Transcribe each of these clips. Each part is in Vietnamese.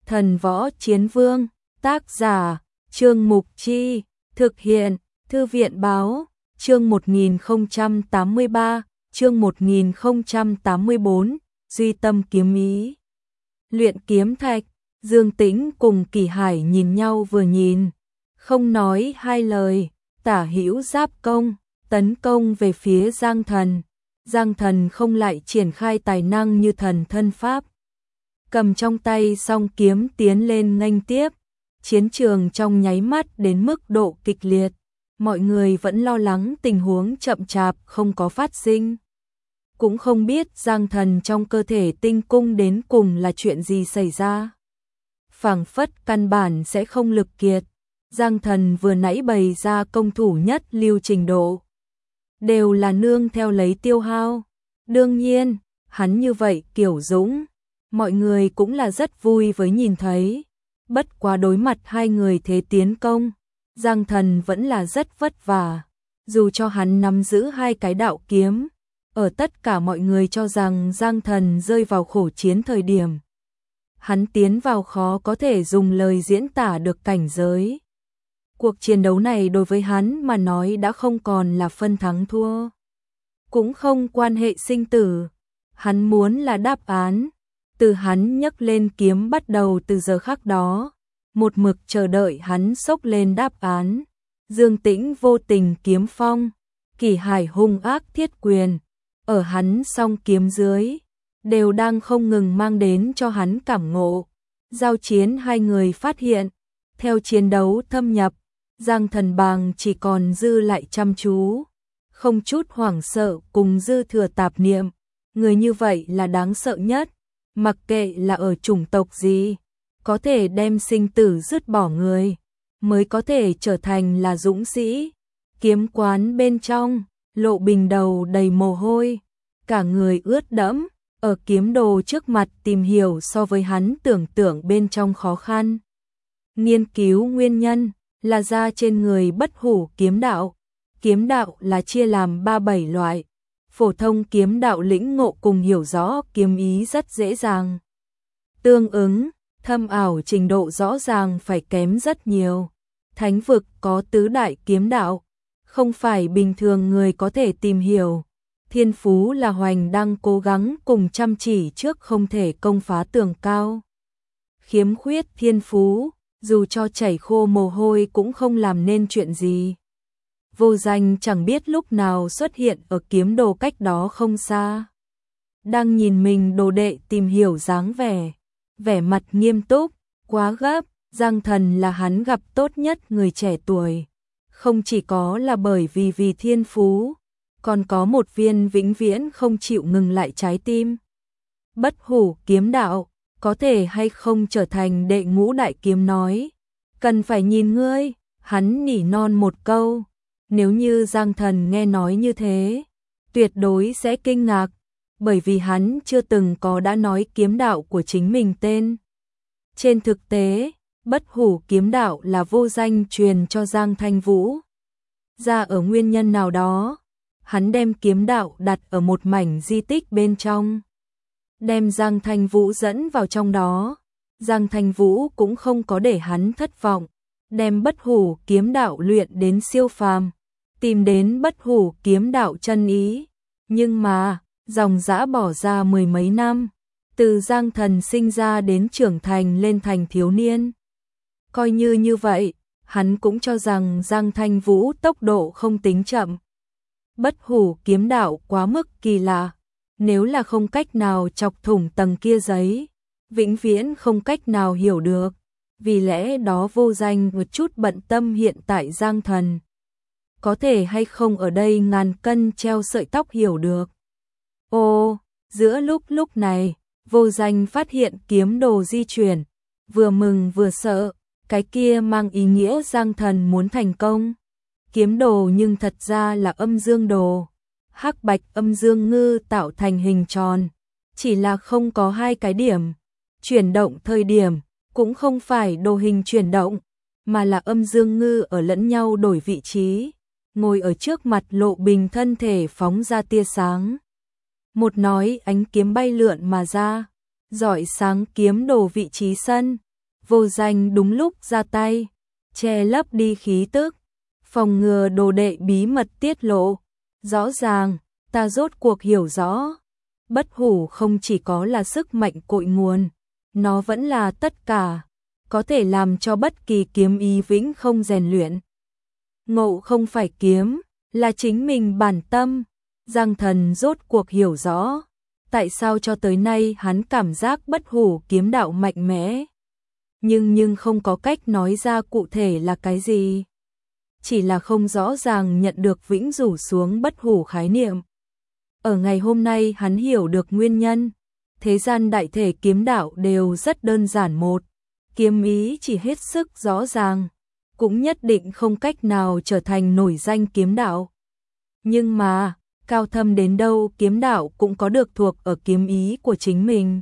Thần Võ Chiến Vương, tác giả, Trương Mục Chi, thực hiện, Thư viện Báo, chương 1083, chương 1084, Duy Tâm Kiếm Ý. Luyện kiếm thạch, Dương Tĩnh cùng Kỳ Hải nhìn nhau vừa nhìn, không nói hai lời, tả hữu giáp công, tấn công về phía Giang Thần. Giang Thần không lại triển khai tài năng như thần thân pháp. Cầm trong tay song kiếm tiến lên nghênh tiếp, chiến trường trong nháy mắt đến mức độ kịch liệt. Mọi người vẫn lo lắng tình huống chậm chạp không có phát sinh. Cũng không biết Giang Thần trong cơ thể tinh cung đến cùng là chuyện gì xảy ra. Phảng phất căn bản sẽ không lực kiệt. Giang Thần vừa nãy bày ra công thủ nhất lưu trình độ, đều là nương theo lấy tiêu hao. Đương nhiên, hắn như vậy kiểu dũng, mọi người cũng là rất vui với nhìn thấy. Bất quá đối mặt hai người thế tiến công, Giang Thần vẫn là rất vất vả. Dù cho hắn nắm giữ hai cái đạo kiếm, ở tất cả mọi người cho rằng Giang Thần rơi vào khổ chiến thời điểm, hắn tiến vào khó có thể dùng lời diễn tả được cảnh giới. Cuộc chiến đấu này đối với hắn mà nói đã không còn là phân thắng thua, cũng không quan hệ sinh tử. Hắn muốn là đáp án. Từ hắn nhấc lên kiếm bắt đầu, từ giờ khắc đó, một mực chờ đợi hắn xốc lên đáp án. Dương Tĩnh vô tình kiếm phong, Kỳ Hải hung ác thiết quyền, ở hắn song kiếm dưới, đều đang không ngừng mang đến cho hắn cảm ngộ. Giao chiến hai người phát hiện, theo chiến đấu thâm nhập, Giang Thần Bàng chỉ còn dư lại chăm chú, không chút hoảng sợ cùng dư thừa tạp niệm. Người như vậy là đáng sợ nhất, mặc kệ là ở chủng tộc gì, có thể đem sinh tử dứt bỏ người, mới có thể trở thành là dũng sĩ. Kiếm quán bên trong, Lộ Bình đầu đầy mồ hôi, cả người ướt đẫm, ở kiếm đồ trước mặt tìm hiểu so với hắn tưởng tượng bên trong khó khăn. Nghiên cứu nguyên nhân là ra trên người bất hủ kiếm đạo. Kiếm đạo là chia làm 3-7 loại. Phổ thông kiếm đạo lĩnh ngộ cùng hiểu rõ kiếm ý rất dễ dàng. Tương ứng, thâm ảo trình độ rõ ràng phải kém rất nhiều. Thánh vực có tứ đại kiếm đạo, không phải bình thường người có thể tìm hiểu. Thiên phú là hoành đang cố gắng cùng chăm chỉ trước không thể công phá tường cao. Khiếm khuyết thiên phú, dù cho chảy khô mồ hôi cũng không làm nên chuyện gì. Vô Danh chẳng biết lúc nào xuất hiện ở kiếm đồ cách đó không xa. Đang nhìn mình đồ đệ tìm hiểu dáng vẻ mặt nghiêm túc, quá gấp. Giang Thần là hắn gặp tốt nhất người trẻ tuổi. Không chỉ có là bởi vì thiên phú, còn có một viên vĩnh viễn không chịu ngừng lại trái tim. Bất hủ kiếm đạo, có thể hay không trở thành đệ ngũ đại kiếm nói, cần phải nhìn ngươi. Hắn nỉ non một câu. Nếu như Giang Thần nghe nói như thế, tuyệt đối sẽ kinh ngạc, bởi vì hắn chưa từng có đã nói kiếm đạo của chính mình tên. Trên thực tế, bất hủ kiếm đạo là Vô Danh truyền cho Giang Thanh Vũ. Ra ở nguyên nhân nào đó, hắn đem kiếm đạo đặt ở một mảnh di tích bên trong, đem Giang Thanh Vũ dẫn vào trong đó. Giang Thanh Vũ cũng không có để hắn thất vọng, đem bất hủ kiếm đạo luyện đến siêu phàm, tìm đến bất hủ kiếm đạo chân ý. Nhưng mà, dòng dã bỏ ra 10 mấy năm, từ Giang Thần sinh ra đến trưởng thành lên thành thiếu niên. Coi như vậy, hắn cũng cho rằng Giang Thanh Vũ tốc độ không tính chậm. Bất hủ kiếm đạo quá mức kỳ lạ, nếu là không cách nào chọc thủng tầng kia giấy, vĩnh viễn không cách nào hiểu được. Vì lẽ đó Vô Danh một chút bận tâm hiện tại Giang Thần có thể hay không ở đây ngàn cân treo sợi tóc hiểu được. Ô, giữa lúc này, Vô Danh phát hiện kiếm đồ di chuyển, vừa mừng vừa sợ, cái kia mang ý nghĩa Giang Thần muốn thành công. Kiếm đồ nhưng thật ra là âm dương đồ, hắc bạch âm dương ngư tạo thành hình tròn, chỉ là không có hai cái điểm. Chuyển động thời điểm, cũng không phải đồ hình chuyển động, mà là âm dương ngư ở lẫn nhau đổi vị trí, ngồi ở trước mặt Lộ Bình thân thể phóng ra tia sáng. Một nói ánh kiếm bay lượn mà ra, rọi sáng kiếm đồ vị trí sân, Vô Danh đúng lúc ra tay, che lấp đi khí tức, phòng ngừa đồ đệ bí mật tiết lộ. Rõ ràng, ta rốt cuộc hiểu rõ, bất hủ không chỉ có là sức mạnh cội nguồn, nó vẫn là tất cả, có thể làm cho bất kỳ kiếm ý vĩnh không rèn luyện. Ngộ không phải kiếm, là chính mình bản tâm. Giang Thần rốt cuộc hiểu rõ, tại sao cho tới nay hắn cảm giác bất hủ kiếm đạo mạnh mẽ. Nhưng không có cách nói ra cụ thể là cái gì. Chỉ là không rõ ràng nhận được vĩnh rủ xuống bất hủ khái niệm. Ở ngày hôm nay hắn hiểu được nguyên nhân. Thế gian đại thể kiếm đạo đều rất đơn giản một. Kiếm ý chỉ hết sức rõ ràng, cũng nhất định không cách nào trở thành nổi danh kiếm đạo. Nhưng mà, cao thâm đến đâu kiếm đạo cũng có được thuộc ở kiếm ý của chính mình.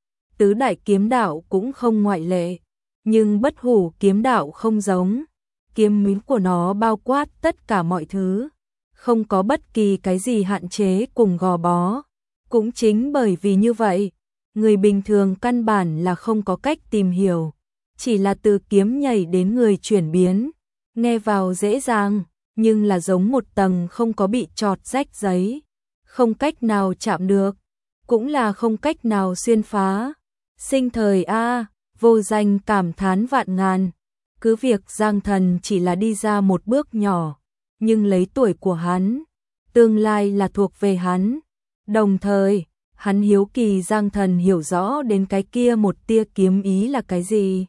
Tứ đại kiếm đạo cũng không ngoại lệ, nhưng bất hủ kiếm đạo không giống. Kiếm ý của nó bao quát tất cả mọi thứ, không có bất kỳ cái gì hạn chế cùng gò bó. Cũng chính bởi vì như vậy, người bình thường căn bản là không có cách tìm hiểu, chỉ là từ kiếm nhảy đến người chuyển biến, nghe vào dễ dàng, nhưng là giống một tầng không có bị chọt rách giấy, không cách nào chạm được, cũng là không cách nào xuyên phá. Sinh thời a, Vô Danh cảm thán vạn ngàn. Cứ việc Giang Thần chỉ là đi ra một bước nhỏ, nhưng lấy tuổi của hắn, tương lai là thuộc về hắn. Đồng thời, hắn hiếu kỳ Giang Thần hiểu rõ đến cái kia một tia kiếm ý là cái gì.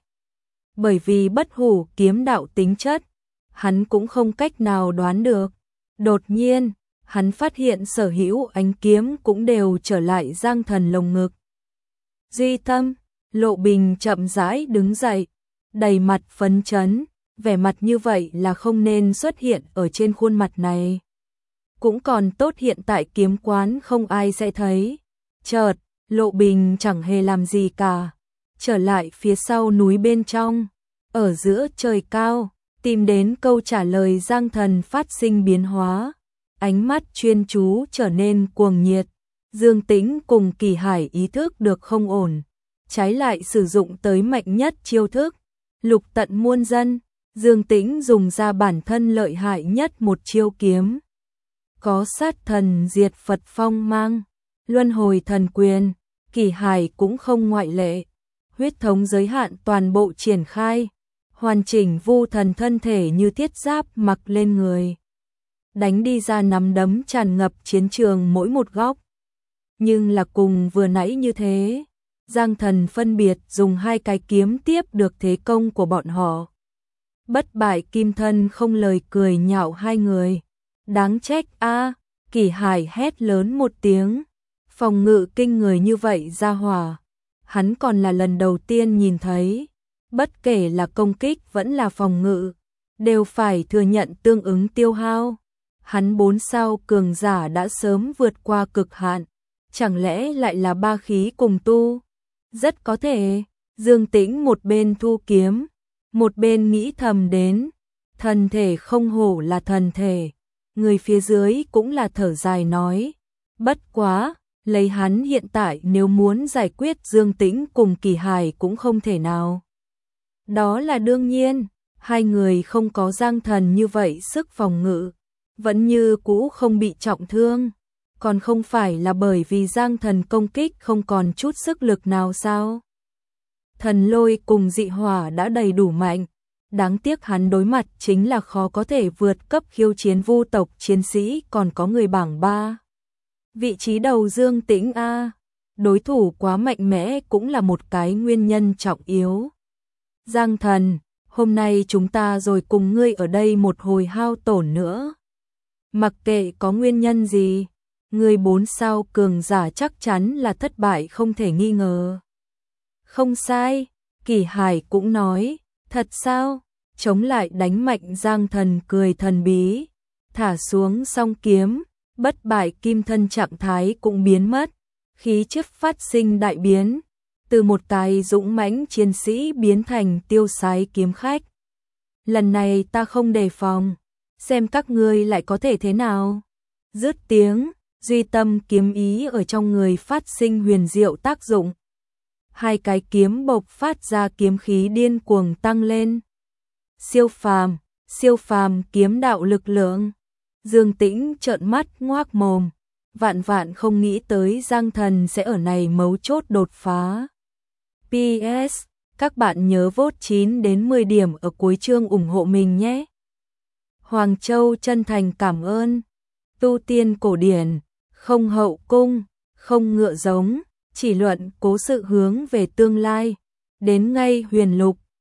Bởi vì bất hủ kiếm đạo tính chất, hắn cũng không cách nào đoán được. Đột nhiên, hắn phát hiện sở hữu ánh kiếm cũng đều trở lại Giang Thần lồng ngực. Duy Tâm, Lộ Bình chậm rãi đứng dậy, đầy mặt phấn chấn, vẻ mặt như vậy là không nên xuất hiện ở trên khuôn mặt này. Cũng còn tốt hiện tại kiếm quán không ai sẽ thấy. Chợt, Lộ Bình chẳng hề làm gì cả, trở lại phía sau núi bên trong, ở giữa trời cao, tìm đến câu trả lời. Giang Thần phát sinh biến hóa, ánh mắt chuyên chú trở nên cuồng nhiệt. Dương Tĩnh cùng Kỳ Hải ý thức được không ổn, trái lại sử dụng tới mạnh nhất chiêu thức, lục tận muôn dân. Dương Tĩnh dùng ra bản thân lợi hại nhất một chiêu kiếm, có sát thần diệt Phật phong mang, luân hồi thần quyền. Kỳ Hải cũng không ngoại lệ, huyết thống giới hạn toàn bộ triển khai, hoàn chỉnh vu thần thân thể như thiết giáp mặc lên người, đánh đi ra nắm đấm tràn ngập chiến trường mỗi một góc. Nhưng là cùng vừa nãy như thế, Giang Thần phân biệt dùng hai cái kiếm tiếp được thế công của bọn họ. Bất bại kim thân không lời cười nhạo hai người. Đáng trách a, Kỳ Hải hét lớn một tiếng. Phòng ngự kinh người như vậy ra hỏa, hắn còn là lần đầu tiên nhìn thấy. Bất kể là công kích vẫn là phòng ngự, đều phải thừa nhận tương ứng tiêu hao. Hắn 4 sao cường giả đã sớm vượt qua cực hạn, chẳng lẽ lại là ba khí cùng tu? Rất có thể. Dương Tĩnh một bên thu kiếm, một bên nghĩ thầm đến, thần thể không hổ là thần thể. Người phía dưới cũng là thở dài nói, bất quá, lấy hắn hiện tại nếu muốn giải quyết Dương Tĩnh cùng Kỳ Hải cũng không thể nào. Đó là đương nhiên, hai người không có Giang Thần như vậy sức phòng ngự, vẫn như cũ không bị trọng thương. Còn không phải là bởi vì Giang Thần công kích không còn chút sức lực nào sao? Thần lôi cùng dị hỏa đã đầy đủ mạnh, đáng tiếc hắn đối mặt chính là khó có thể vượt cấp khiêu chiến vu tộc chiến sĩ còn có người bảng 3. Vị trí đầu Dương Tĩnh a, đối thủ quá mạnh mẽ cũng là một cái nguyên nhân trọng yếu. Giang Thần, hôm nay chúng ta rồi cùng ngươi ở đây một hồi hao tổn nữa. Mặc kệ có nguyên nhân gì, người 4 sao cường giả chắc chắn là thất bại không thể nghi ngờ. Không sai, Kỳ Hải cũng nói, thật sao? Chống lại đánh mạnh. Giang Thần cười thần bí, thả xuống song kiếm, bất bại kim thân trạng thái cũng biến mất, khí chất phát sinh đại biến, từ một cái dũng mãnh chiến sĩ biến thành tiêu sái kiếm khách. Lần này ta không đề phòng, xem các ngươi lại có thể thế nào. Dứt tiếng, duy tâm kiếm ý ở trong người phát sinh huyền diệu tác dụng. Hai cái kiếm bộc phát ra kiếm khí điên cuồng tăng lên. Siêu phàm kiếm đạo lực lượng. Dương Tĩnh trợn mắt ngoác mồm, vạn vạn không nghĩ tới Giang Thần sẽ ở này mấu chốt đột phá. PS, các bạn nhớ vote 9 đến 10 điểm ở cuối chương ủng hộ mình nhé. Hoàng Châu chân thành cảm ơn. Tu tiên cổ điển, không hậu cung, không ngựa giống, chỉ luận cố sự hướng về tương lai. Đến ngay huyền lục,